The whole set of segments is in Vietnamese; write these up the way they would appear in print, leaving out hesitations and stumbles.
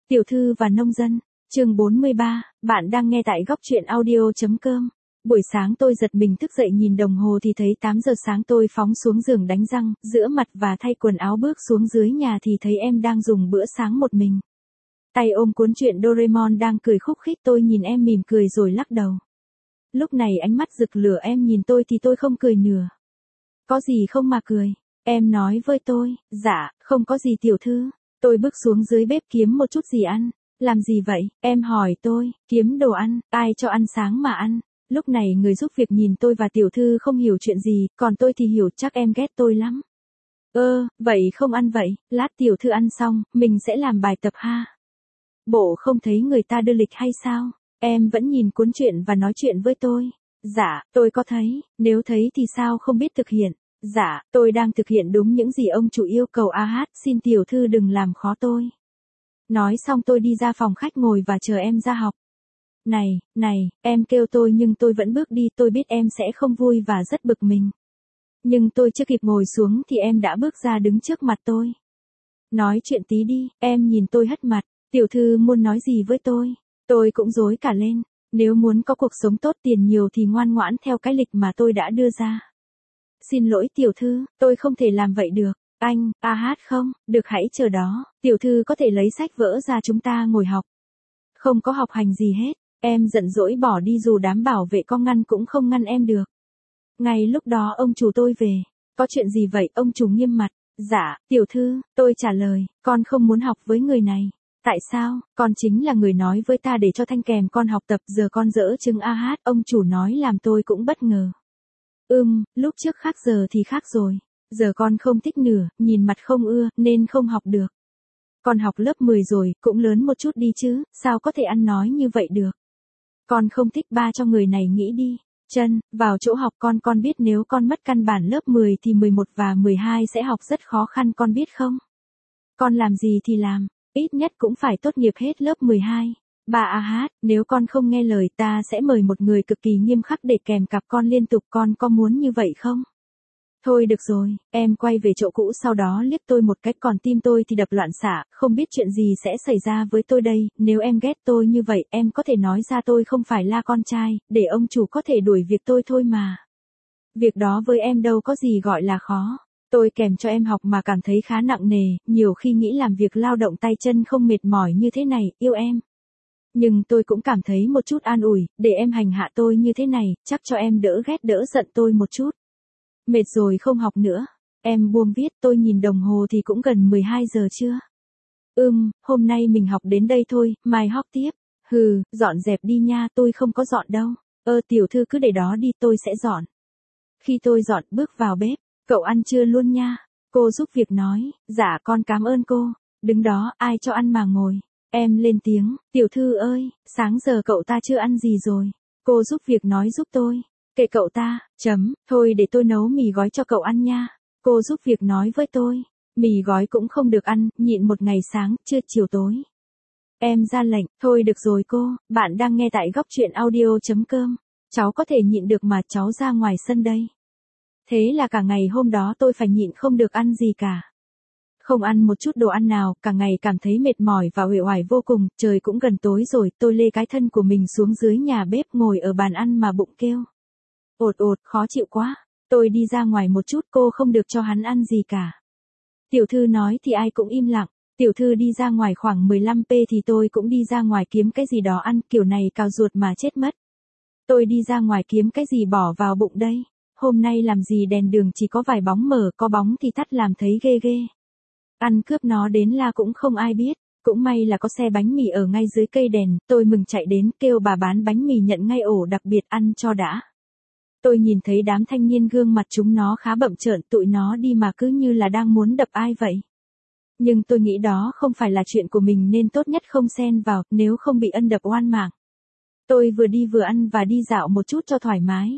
Tiểu thư và nông dân, chương 43, bạn đang nghe tại góc truyện audio.com. Buổi sáng tôi giật mình thức dậy nhìn đồng hồ thì thấy 8 giờ sáng. Tôi phóng xuống giường đánh răng, rửa mặt và thay quần áo. Bước xuống dưới nhà thì thấy em đang dùng bữa sáng một mình. Tay ôm cuốn truyện Doraemon đang cười khúc khích. Tôi nhìn em mỉm cười rồi lắc đầu. Lúc này ánh mắt rực lửa, em nhìn tôi thì tôi không cười nữa. Có gì không mà cười? Em nói với tôi. Dạ, không có gì tiểu thư. Tôi bước xuống dưới bếp kiếm một chút gì ăn. Làm gì vậy? Em hỏi tôi. Kiếm đồ ăn, ai cho ăn sáng mà ăn. Lúc này người giúp việc nhìn tôi và tiểu thư không hiểu chuyện gì, còn tôi thì hiểu, chắc em ghét tôi lắm. Vậy không ăn vậy, lát tiểu thư ăn xong, mình sẽ làm bài tập ha. Bộ không thấy người ta đưa lịch hay sao? Em vẫn nhìn cuốn truyện và nói chuyện với tôi. Dạ, tôi có thấy, nếu thấy thì sao không biết thực hiện. Dạ, tôi đang thực hiện đúng những gì ông chủ yêu cầu. Xin tiểu thư đừng làm khó tôi. Nói xong tôi đi ra phòng khách ngồi và chờ em ra học. Này, em kêu tôi nhưng tôi vẫn bước đi. Tôi biết em sẽ không vui và rất bực mình. Nhưng tôi chưa kịp ngồi xuống thì em đã bước ra đứng trước mặt tôi. Nói chuyện tí đi, em nhìn tôi hất mặt. Tiểu thư muốn nói gì với tôi? Tôi cũng rối cả lên. Nếu muốn có cuộc sống tốt, tiền nhiều thì ngoan ngoãn theo cái lịch mà tôi đã đưa ra. Xin lỗi tiểu thư, tôi không thể làm vậy được. Anh, không, được, hãy chờ đó. Tiểu thư có thể lấy sách vở ra chúng ta ngồi học. Không có học hành gì hết. Em giận dỗi bỏ đi dù đám bảo vệ có ngăn cũng không ngăn em được. Ngay lúc đó ông chủ tôi về. Có chuyện gì vậy? Ông chủ nghiêm mặt. Dạ, tiểu thư, tôi trả lời, con không muốn học với người này. Tại sao? Con chính là người nói với ta để cho Thanh kèm con học tập, giờ con dỡ chứng. Ông chủ nói làm tôi cũng bất ngờ. Lúc trước khác giờ thì khác rồi. Giờ con không thích nữa, nhìn mặt không ưa, nên không học được. Con học lớp 10 rồi, cũng lớn một chút đi chứ, sao có thể ăn nói như vậy được. Con không thích, ba cho người này nghĩ đi. Chân, vào chỗ học con biết nếu con mất căn bản lớp 10 thì 11 và 12 sẽ học rất khó khăn, con biết không? Con làm gì thì làm, ít nhất cũng phải tốt nghiệp hết lớp 12. Ba nếu con không nghe lời ta sẽ mời một người cực kỳ nghiêm khắc để kèm cặp con liên tục, con có muốn như vậy không? Thôi được rồi, em quay về chỗ cũ sau đó liếc tôi một cái, còn tim tôi thì đập loạn xạ, không biết chuyện gì sẽ xảy ra với tôi đây. Nếu em ghét tôi như vậy, em có thể nói ra, tôi không phải là con trai, để ông chủ có thể đuổi việc tôi thôi mà. Việc đó với em đâu có gì gọi là khó. Tôi kèm cho em học mà cảm thấy khá nặng nề, nhiều khi nghĩ làm việc lao động tay chân không mệt mỏi như thế này, yêu em. Nhưng tôi cũng cảm thấy một chút an ủi, để em hành hạ tôi như thế này, chắc cho em đỡ ghét đỡ giận tôi một chút. Mệt rồi không học nữa. Em buông viết, tôi nhìn đồng hồ thì cũng gần 12 giờ chưa? Hôm nay mình học đến đây thôi, mai học tiếp. Dọn dẹp đi nha, tôi không có dọn đâu. Tiểu thư cứ để đó đi, tôi sẽ dọn. Khi tôi dọn bước vào bếp, cậu ăn trưa luôn nha. Cô giúp việc nói, dạ con cảm ơn cô. Đứng đó, ai cho ăn mà ngồi. Em lên tiếng, tiểu thư ơi, sáng giờ cậu ta chưa ăn gì rồi. Cô giúp việc nói giúp tôi. Kệ cậu ta, thôi để tôi nấu mì gói cho cậu ăn nha. Cô giúp việc nói với tôi, mì gói cũng không được ăn, nhịn một ngày sáng, trưa, chiều, tối. Em ra lệnh, thôi được rồi cô, bạn đang nghe tại góc truyện audio.com. Cháu có thể nhịn được mà, cháu ra ngoài sân đây. Thế là cả ngày hôm đó tôi phải nhịn không được ăn gì cả. Không ăn một chút đồ ăn nào, cả ngày cảm thấy mệt mỏi và uể oải vô cùng. Trời cũng gần tối rồi, tôi lê cái thân của mình xuống dưới nhà bếp, ngồi ở bàn ăn mà bụng kêu ột, khó chịu quá. Tôi đi ra ngoài một chút, cô không được cho hắn ăn gì cả. Tiểu thư nói thì ai cũng im lặng. Tiểu thư đi ra ngoài khoảng 15p thì tôi cũng đi ra ngoài kiếm cái gì đó ăn, kiểu này cào ruột mà chết mất. Tôi đi ra ngoài kiếm cái gì bỏ vào bụng đây. Hôm nay làm gì đèn đường chỉ có vài bóng mở, có bóng thì tắt làm thấy ghê ghê. Ăn cướp nó đến là cũng không ai biết. Cũng may là có xe bánh mì ở ngay dưới cây đèn, tôi mừng chạy đến kêu bà bán bánh mì nhận ngay ổ đặc biệt ăn cho đã. Tôi nhìn thấy đám thanh niên gương mặt chúng nó khá bậm trợn, tụi nó đi mà cứ như là đang muốn đập ai vậy. Nhưng tôi nghĩ đó không phải là chuyện của mình nên tốt nhất không xen vào, nếu không bị ân đập oan mạng. Tôi vừa đi vừa ăn và đi dạo một chút cho thoải mái.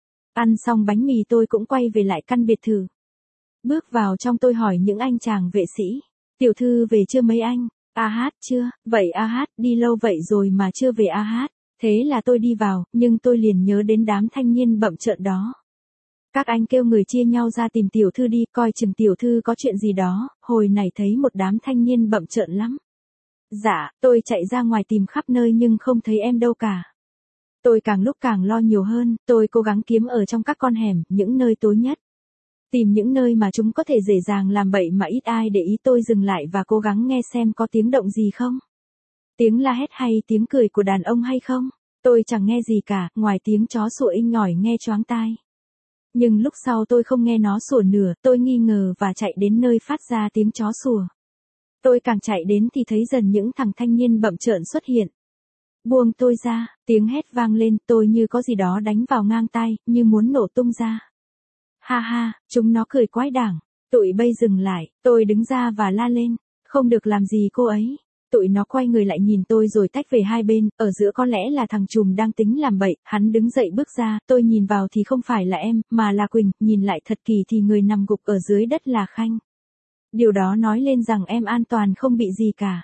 Ăn xong bánh mì tôi cũng quay về lại căn biệt thự. Bước vào trong tôi hỏi những anh chàng vệ sĩ. Tiểu thư về chưa mấy anh? Chưa. Vậy đi lâu vậy rồi mà chưa về Thế là tôi đi vào, nhưng tôi liền nhớ đến đám thanh niên bậm trợn đó. Các anh kêu người chia nhau ra tìm tiểu thư đi, coi chừng tiểu thư có chuyện gì đó. Hồi này thấy một đám thanh niên bậm trợn lắm. Dạ, tôi chạy ra ngoài tìm khắp nơi nhưng không thấy em đâu cả. Tôi càng lúc càng lo nhiều hơn, tôi cố gắng kiếm ở trong các con hẻm, những nơi tối nhất. Tìm những nơi mà chúng có thể dễ dàng làm bậy mà ít ai để ý. Tôi dừng lại và cố gắng nghe xem có tiếng động gì không. Tiếng la hét hay tiếng cười của đàn ông hay không? Tôi chẳng nghe gì cả, ngoài tiếng chó sủa inh ỏi nghe choáng tai. Nhưng lúc sau tôi không nghe nó sủa nữa, tôi nghi ngờ và chạy đến nơi phát ra tiếng chó sủa. Tôi càng chạy đến thì thấy dần những thằng thanh niên bậm trợn xuất hiện. Buông tôi ra, tiếng hét vang lên, tôi như có gì đó đánh vào ngang tai, như muốn nổ tung ra. Ha ha, chúng nó cười quái đản. Tụi bay dừng lại, tôi đứng ra và la lên. Không được làm gì cô ấy. Tụi nó quay người lại nhìn tôi rồi tách về hai bên, ở giữa có lẽ là thằng trùm đang tính làm bậy, hắn đứng dậy bước ra, tôi nhìn vào thì không phải là em, mà là Quỳnh, nhìn lại thật kỳ thì người nằm gục ở dưới đất là Khanh. Điều đó nói lên rằng em an toàn không bị gì cả.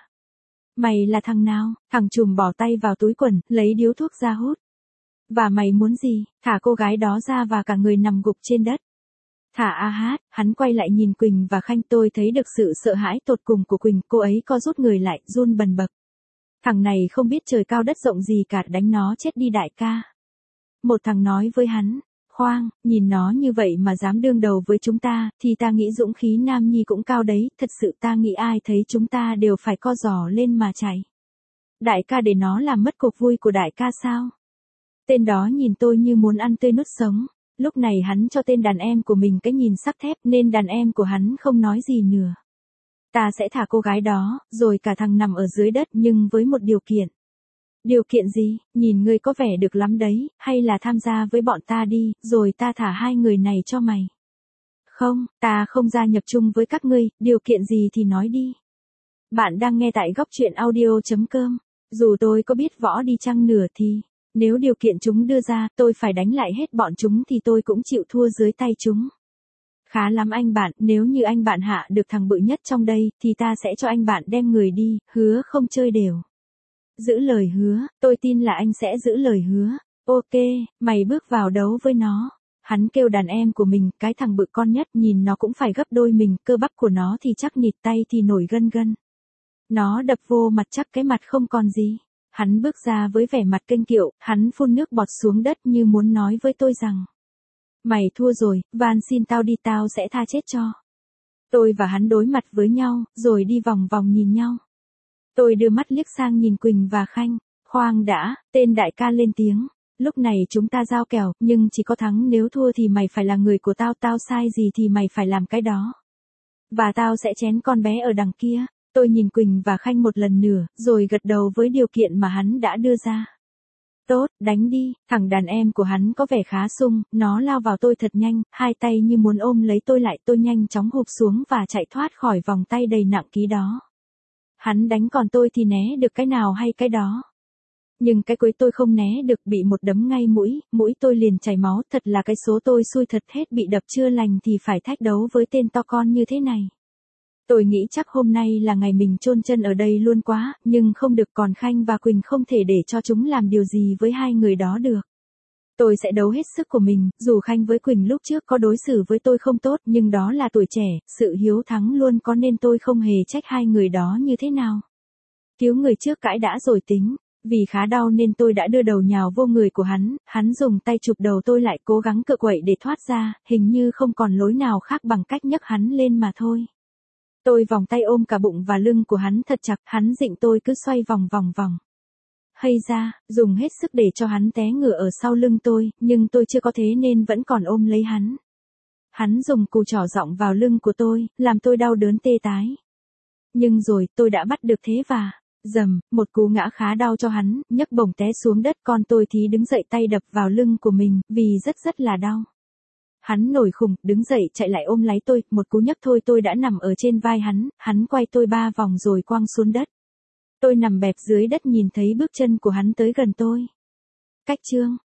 Mày là thằng nào? Thằng trùm bỏ tay vào túi quần, lấy điếu thuốc ra hút. Và mày muốn gì? Thả cô gái đó ra và cả người nằm gục trên đất. Thả a hát, hắn quay lại nhìn Quỳnh và Khanh, tôi thấy được sự sợ hãi tột cùng của Quỳnh, cô ấy co rút người lại, run bần bật. Thằng này không biết trời cao đất rộng gì cả, đánh nó chết đi đại ca. Một thằng nói với hắn, khoang, nhìn nó như vậy mà dám đương đầu với chúng ta, thì ta nghĩ dũng khí nam nhi cũng cao đấy, thật sự ta nghĩ ai thấy chúng ta đều phải co giò lên mà chạy. Đại ca để nó làm mất cuộc vui của đại ca sao? Tên đó nhìn tôi như muốn ăn tươi nuốt sống. Lúc này hắn cho tên đàn em của mình cái nhìn sắt thép nên đàn em của hắn không nói gì nữa. Ta sẽ thả cô gái đó, rồi cả thằng nằm ở dưới đất nhưng với một điều kiện. Điều kiện gì? Nhìn ngươi có vẻ được lắm đấy, hay là tham gia với bọn ta đi, rồi ta thả hai người này cho mày. Không, ta không gia nhập chung với các ngươi, điều kiện gì thì nói đi. Bạn đang nghe tại góc truyện audio.com. Dù tôi có biết võ đi chăng nữa thì, nếu điều kiện chúng đưa ra, tôi phải đánh lại hết bọn chúng thì tôi cũng chịu thua dưới tay chúng. Khá lắm anh bạn, nếu như anh bạn hạ được thằng bự nhất trong đây, thì ta sẽ cho anh bạn đem người đi, hứa không chơi đều. Giữ lời hứa, tôi tin là anh sẽ giữ lời hứa. Ok, mày bước vào đấu với nó. Hắn kêu đàn em của mình, cái thằng bự con nhất nhìn nó cũng phải gấp đôi mình, cơ bắp của nó thì chắc nịt, tay thì nổi gân gân. Nó đập vô mặt chắc cái mặt không còn gì. Hắn bước ra với vẻ mặt kênh kiệu, hắn phun nước bọt xuống đất như muốn nói với tôi rằng. Mày thua rồi, van xin tao đi, tao sẽ tha chết cho. Tôi và hắn đối mặt với nhau, rồi đi vòng vòng nhìn nhau. Tôi đưa mắt liếc sang nhìn Quỳnh và Khanh. Khoan đã, tên đại ca lên tiếng. Lúc này chúng ta giao kèo, nhưng chỉ có thắng, nếu thua thì mày phải là người của tao, tao sai gì thì mày phải làm cái đó. Và tao sẽ chén con bé ở đằng kia. Tôi nhìn Quỳnh và Khanh một lần nữa, rồi gật đầu với điều kiện mà hắn đã đưa ra. Tốt, đánh đi, thằng đàn em của hắn có vẻ khá sung, nó lao vào tôi thật nhanh, hai tay như muốn ôm lấy tôi lại, tôi nhanh chóng hụp xuống và chạy thoát khỏi vòng tay đầy nặng ký đó. Hắn đánh còn tôi thì né được cái nào hay cái đó. Nhưng cái cuối tôi không né được, bị một đấm ngay mũi tôi liền chảy máu, thật là cái số tôi xui thật, hết bị đập chưa lành thì phải thách đấu với tên to con như thế này. Tôi nghĩ chắc hôm nay là ngày mình chôn chân ở đây luôn quá, nhưng không được, còn Khanh và Quỳnh không thể để cho chúng làm điều gì với hai người đó được. Tôi sẽ đấu hết sức của mình, dù Khanh với Quỳnh lúc trước có đối xử với tôi không tốt, nhưng đó là tuổi trẻ, sự hiếu thắng luôn có nên tôi không hề trách hai người đó như thế nào. Cứu người trước cãi đã rồi tính, vì khá đau nên tôi đã đưa đầu nhào vô người của hắn dùng tay chụp đầu tôi lại, cố gắng cựa quậy để thoát ra, hình như không còn lối nào khác bằng cách nhấc hắn lên mà thôi. Tôi vòng tay ôm cả bụng và lưng của hắn thật chặt, hắn dịnh tôi cứ xoay vòng. Hay ra, dùng hết sức để cho hắn té ngửa ở sau lưng tôi, nhưng tôi chưa có thế nên vẫn còn ôm lấy hắn. Hắn dùng cù trỏ giọng vào lưng của tôi, làm tôi đau đớn tê tái. Nhưng rồi, tôi đã bắt được thế và, dầm, một cú ngã khá đau cho hắn, nhấc bổng té xuống đất, còn tôi thì đứng dậy tay đập vào lưng của mình, vì rất là đau. Hắn nổi khùng, đứng dậy chạy lại ôm lấy tôi, một cú nhấc thôi tôi đã nằm ở trên vai hắn quay tôi 3 vòng rồi quăng xuống đất. Tôi nằm bẹp dưới đất nhìn thấy bước chân của hắn tới gần tôi. Cách chương